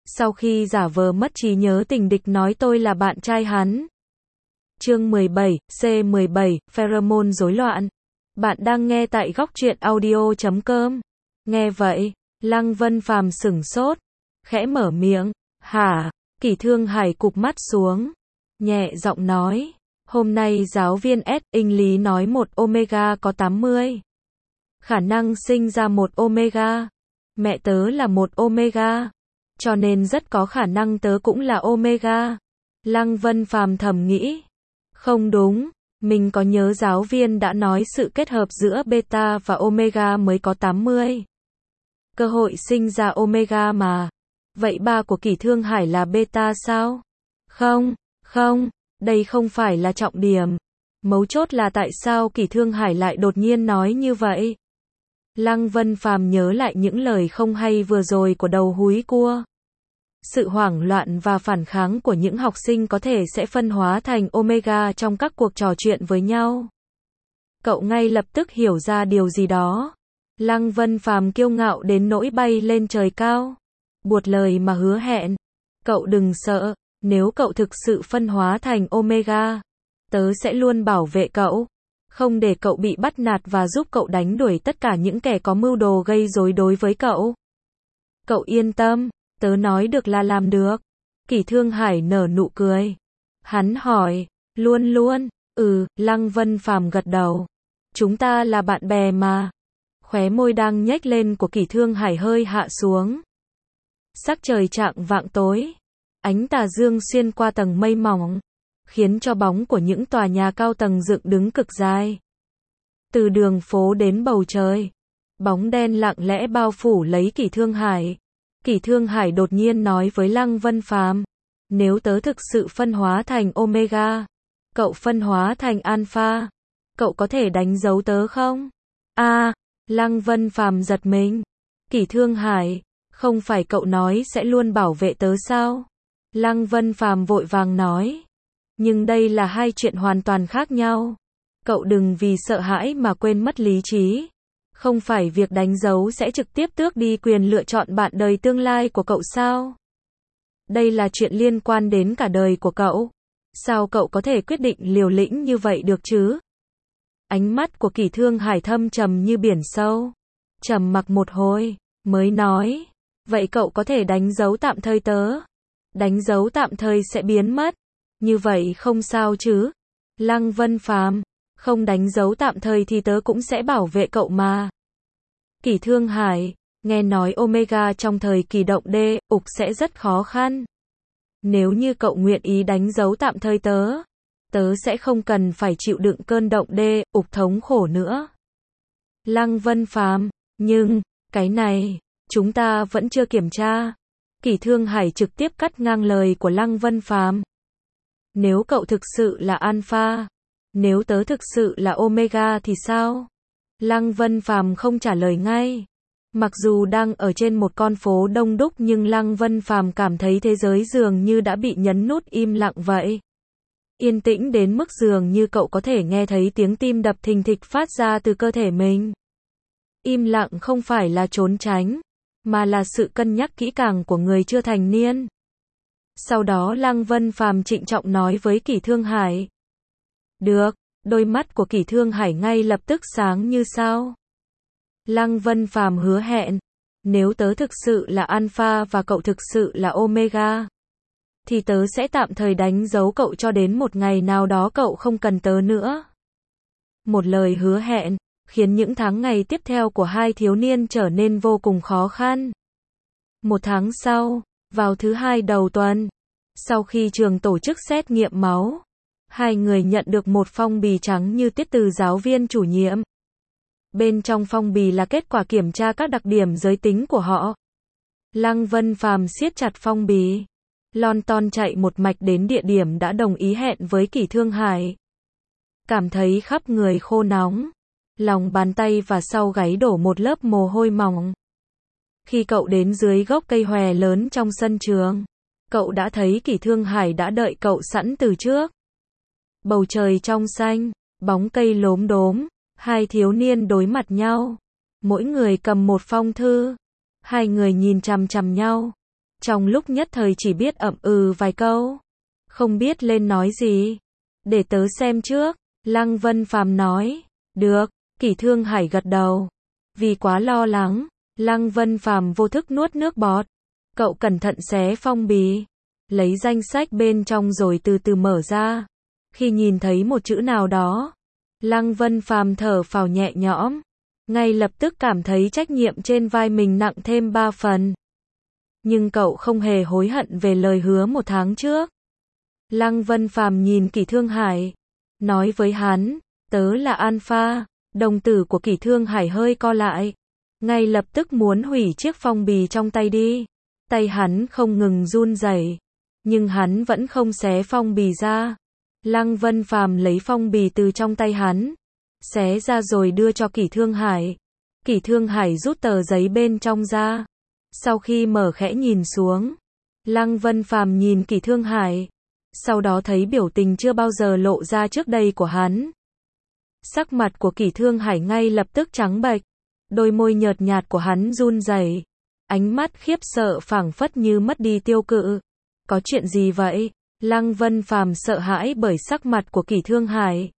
Sau khi giả vờ mất trí nhớ tình địch nói tôi là bạn trai hắn. Chương 17, C17, Pheromone rối loạn. Bạn đang nghe tại góc truyện audio.com. Nghe vậy, Lăng Vân Phàm sửng sốt, khẽ mở miệng, hả? Kỷ Thương Hải cụp mắt xuống, nhẹ giọng nói, hôm nay giáo viên Inh Lý nói một omega có 80. Khả năng sinh ra một omega. Mẹ tớ là một omega. Cho nên rất có khả năng tớ cũng là omega. Lăng Vân Phàm thầm nghĩ. Không đúng, mình có nhớ giáo viên đã nói sự kết hợp giữa beta và omega mới có 80. Cơ hội sinh ra omega mà. Vậy ba của Kỷ Thương Hải là beta sao? Không, đây không phải là trọng điểm. Mấu chốt là tại sao Kỷ Thương Hải lại đột nhiên nói như vậy? Lăng Vân Phàm nhớ lại những lời không hay vừa rồi của đầu húi cua. Sự hoảng loạn và phản kháng của những học sinh có thể sẽ phân hóa thành omega trong các cuộc trò chuyện với nhau. Cậu ngay lập tức hiểu ra điều gì đó. Lăng Vân Phàm kiêu ngạo đến nỗi bay lên trời cao. Buột lời mà hứa hẹn. Cậu đừng sợ, nếu cậu thực sự phân hóa thành omega, tớ sẽ luôn bảo vệ cậu. Không để cậu bị bắt nạt và giúp cậu đánh đuổi tất cả những kẻ có mưu đồ gây rối đối với cậu. Cậu yên tâm, tớ nói được là làm được. Kỷ Thương Hải nở nụ cười. Hắn hỏi, luôn, Lăng Vân Phàm gật đầu. Chúng ta là bạn bè mà. Khóe môi đang nhếch lên của Kỷ Thương Hải hơi hạ xuống. Sắc trời chạng vạng tối. Ánh tà dương xuyên qua tầng mây mỏng, khiến cho bóng của những tòa nhà cao tầng dựng đứng cực dài. Từ đường phố đến bầu trời, bóng đen lặng lẽ bao phủ lấy Kỷ Thương Hải. Kỷ Thương Hải đột nhiên nói với Lăng Vân Phàm, nếu tớ thực sự phân hóa thành omega, cậu phân hóa thành alpha, cậu có thể đánh dấu tớ không? Lăng Vân Phàm giật mình. Kỷ Thương Hải, không phải cậu nói sẽ luôn bảo vệ tớ sao? Lăng Vân Phàm vội vàng nói. Nhưng đây là hai chuyện hoàn toàn khác nhau. Cậu đừng vì sợ hãi mà quên mất lý trí. Không phải việc đánh dấu sẽ trực tiếp tước đi quyền lựa chọn bạn đời tương lai của cậu sao? Đây là chuyện liên quan đến cả đời của cậu. Sao cậu có thể quyết định liều lĩnh như vậy được chứ? Ánh mắt của Kỷ Thương Hải thâm trầm như biển sâu. Trầm mặc một hồi, mới nói. Vậy cậu có thể đánh dấu tạm thời tớ. Đánh dấu tạm thời sẽ biến mất. Như vậy không sao chứ? Lăng Vân Phàm, không đánh dấu tạm thời thì tớ cũng sẽ bảo vệ cậu mà. Kỷ Thương Hải, nghe nói omega trong thời kỳ động D-ục sẽ rất khó khăn. Nếu như cậu nguyện ý đánh dấu tạm thời tớ sẽ không cần phải chịu đựng cơn động D-ục thống khổ nữa. Lăng Vân Phàm, nhưng, cái này, chúng ta vẫn chưa kiểm tra. Kỷ Thương Hải trực tiếp cắt ngang lời của Lăng Vân Phàm. Nếu cậu thực sự là alpha, nếu tớ thực sự là omega thì sao? Lăng Vân Phàm không trả lời ngay. Mặc dù đang ở trên một con phố đông đúc nhưng Lăng Vân Phàm cảm thấy thế giới dường như đã bị nhấn nút im lặng vậy. Yên tĩnh đến mức dường như cậu có thể nghe thấy tiếng tim đập thình thịch phát ra từ cơ thể mình. Im lặng không phải là trốn tránh, mà là sự cân nhắc kỹ càng của người chưa thành niên. Sau đó Lăng Vân Phàm trịnh trọng nói với Kỷ Thương Hải. Được, đôi mắt của Kỷ Thương Hải ngay lập tức sáng như sao. Lăng Vân Phàm hứa hẹn, nếu tớ thực sự là alpha và cậu thực sự là omega, thì tớ sẽ tạm thời đánh dấu cậu cho đến một ngày nào đó cậu không cần tớ nữa. Một lời hứa hẹn, khiến những tháng ngày tiếp theo của hai thiếu niên trở nên vô cùng khó khăn. Một tháng sau, vào thứ hai đầu tuần, sau khi trường tổ chức xét nghiệm máu, hai người nhận được một phong bì trắng như tiết từ giáo viên chủ nhiệm. Bên trong phong bì là kết quả kiểm tra các đặc điểm giới tính của họ. Lăng Vân Phàm siết chặt phong bì, lon ton chạy một mạch đến địa điểm đã đồng ý hẹn với Kỷ Thương Hải. Cảm thấy khắp người khô nóng, lòng bàn tay và sau gáy đổ một lớp mồ hôi mỏng. Khi cậu đến dưới gốc cây hòe lớn trong sân trường, cậu đã thấy Kỷ Thương Hải đã đợi cậu sẵn từ trước. Bầu trời trong xanh, bóng cây lốm đốm, hai thiếu niên đối mặt nhau. Mỗi người cầm một phong thư. Hai người nhìn chằm chằm nhau. Trong lúc nhất thời chỉ biết ậm ừ vài câu, không biết lên nói gì. Để tớ xem trước, Lăng Vân Phàm nói. Được, Kỷ Thương Hải gật đầu. Vì quá lo lắng, Lăng Vân Phàm vô thức nuốt nước bọt. Cậu cẩn thận xé phong bì, lấy danh sách bên trong rồi từ từ mở ra. Khi nhìn thấy một chữ nào đó, Lăng Vân Phàm thở phào nhẹ nhõm, ngay lập tức cảm thấy trách nhiệm trên vai mình nặng thêm 3 phần. Nhưng cậu không hề hối hận về lời hứa 1 tháng trước. Lăng Vân Phàm nhìn Kỷ Thương Hải, nói với hắn, tớ là Alpha. Đồng tử của Kỷ Thương Hải hơi co lại, ngay lập tức muốn hủy chiếc phong bì trong tay đi. Tay hắn không ngừng run rẩy, nhưng hắn vẫn không xé phong bì ra. Lăng Vân Phàm lấy phong bì từ trong tay hắn, xé ra rồi đưa cho Kỷ Thương Hải. Kỷ Thương Hải rút tờ giấy bên trong ra. Sau khi mở khẽ nhìn xuống, Lăng Vân Phàm nhìn Kỷ Thương Hải, sau đó thấy biểu tình chưa bao giờ lộ ra trước đây của hắn. Sắc mặt của Kỷ Thương Hải ngay lập tức trắng bệch, đôi môi nhợt nhạt của hắn run rẩy, ánh mắt khiếp sợ phảng phất như mất đi tiêu cự. Có chuyện gì vậy? Lăng Vân Phàm sợ hãi bởi sắc mặt của Kỷ Thương Hải.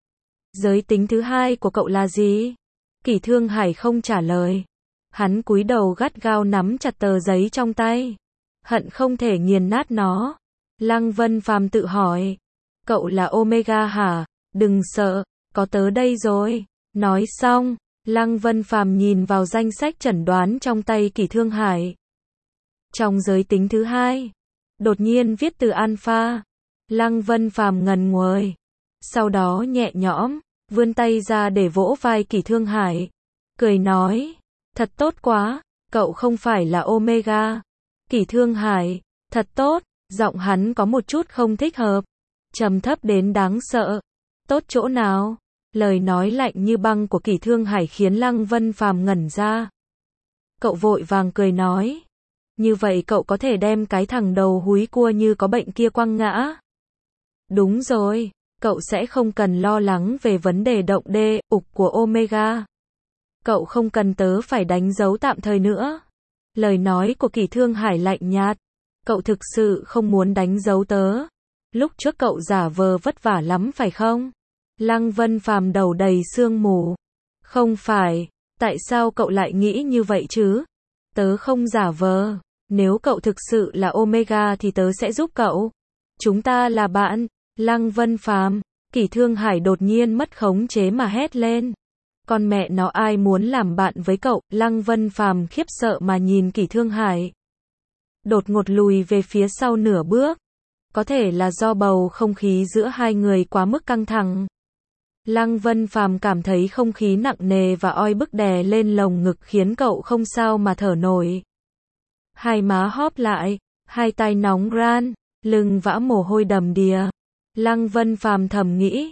Giới tính thứ 2 của cậu là gì? Kỷ Thương Hải không trả lời. Hắn cúi đầu gắt gao nắm chặt tờ giấy trong tay, hận không thể nghiền nát nó. Lăng Vân Phàm tự hỏi, cậu là Omega hả? Đừng sợ, có tớ đây rồi. Nói xong, Lăng Vân Phàm nhìn vào danh sách chẩn đoán trong tay Kỷ Thương Hải. Trong giới tính thứ 2, đột nhiên viết từ Alpha. Lăng Vân Phàm ngần nguồi, sau đó nhẹ nhõm, vươn tay ra để vỗ vai Kỷ Thương Hải, cười nói, thật tốt quá, cậu không phải là Omega. Kỷ Thương Hải, thật tốt, giọng hắn có một chút không thích hợp, trầm thấp đến đáng sợ. Tốt chỗ nào? Lời nói lạnh như băng của Kỷ Thương Hải khiến Lăng Vân Phàm ngẩn ra. Cậu vội vàng cười nói, như vậy cậu có thể đem cái thằng đầu húi cua như có bệnh kia quăng ngã. Đúng rồi, cậu sẽ không cần lo lắng về vấn đề động đê, ục của Omega. Cậu không cần tớ phải đánh dấu tạm thời nữa. Lời nói của Kỷ Thương Hải lạnh nhạt. Cậu thực sự không muốn đánh dấu tớ. Lúc trước cậu giả vờ vất vả lắm phải không? Lăng Vân Phàm đầu đầy sương mù. Không phải, tại sao cậu lại nghĩ như vậy chứ? Tớ không giả vờ. Nếu cậu thực sự là Omega thì tớ sẽ giúp cậu. Chúng ta là bạn. Lăng Vân Phàm. Kỷ Thương Hải đột nhiên mất khống chế mà hét lên. Con mẹ nó, ai muốn làm bạn với cậu? Lăng Vân Phàm khiếp sợ mà nhìn Kỷ Thương Hải, đột ngột lùi về phía sau nửa bước. Có thể là do bầu không khí giữa hai người quá mức căng thẳng. Lăng Vân Phàm cảm thấy không khí nặng nề và oi bức đè lên lồng ngực khiến cậu không sao mà thở nổi. Hai má hóp lại, hai tay nóng ran, lưng vã mồ hôi đầm đìa. Lăng Vân Phàm thầm nghĩ,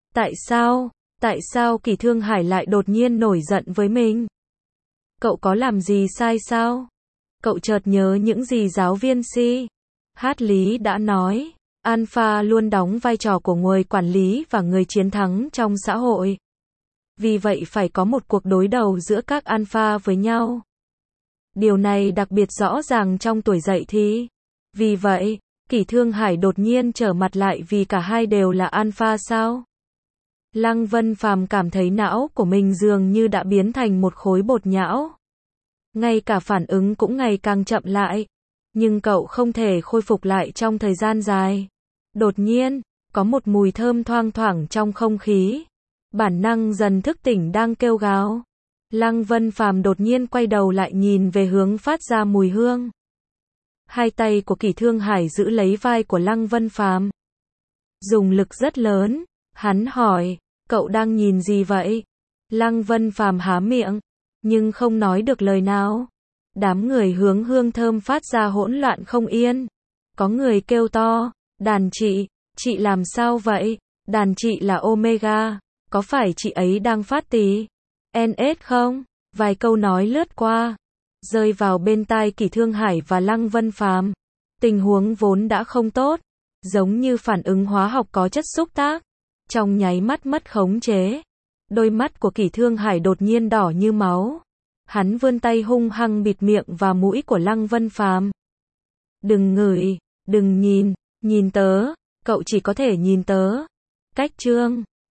tại sao Kỷ Thương Hải lại đột nhiên nổi giận với mình? Cậu có làm gì sai sao? Cậu chợt nhớ những gì giáo viên Si Hát Lý đã nói, Alpha luôn đóng vai trò của người quản lý và người chiến thắng trong xã hội. Vì vậy phải có một cuộc đối đầu giữa các Alpha với nhau. Điều này đặc biệt rõ ràng trong tuổi dậy thì. Vì vậy, Kỷ Thương Hải đột nhiên trở mặt lại vì cả hai đều là Alpha sao? Lăng Vân Phàm cảm thấy não của mình dường như đã biến thành một khối bột nhão. Ngay cả phản ứng cũng ngày càng chậm lại. Nhưng cậu không thể khôi phục lại trong thời gian dài. Đột nhiên, có một mùi thơm thoang thoảng trong không khí. Bản năng dần thức tỉnh đang kêu gào. Lăng Vân Phàm đột nhiên quay đầu lại nhìn về hướng phát ra mùi hương. Hai tay của Kỷ Thương Hải giữ lấy vai của Lăng Vân Phàm, dùng lực rất lớn. Hắn hỏi, cậu đang nhìn gì vậy? Lăng Vân Phàm há miệng, nhưng không nói được lời nào. Đám người hướng hương thơm phát ra hỗn loạn không yên. Có người kêu to, đàn chị làm sao vậy? Đàn chị là Omega, có phải chị ấy đang phát tí NS không? Vài câu nói lướt qua, rơi vào bên tai Kỷ Thương Hải và Lăng Vân Phàm. Tình huống vốn đã không tốt, giống như phản ứng hóa học có chất xúc tác, trong nháy mắt mất khống chế. Đôi mắt của Kỷ Thương Hải đột nhiên đỏ như máu. Hắn vươn tay hung hăng bịt miệng và mũi của Lăng Vân Phàm. Đừng ngửi, đừng nhìn, nhìn tớ, cậu chỉ có thể nhìn tớ. Cách chương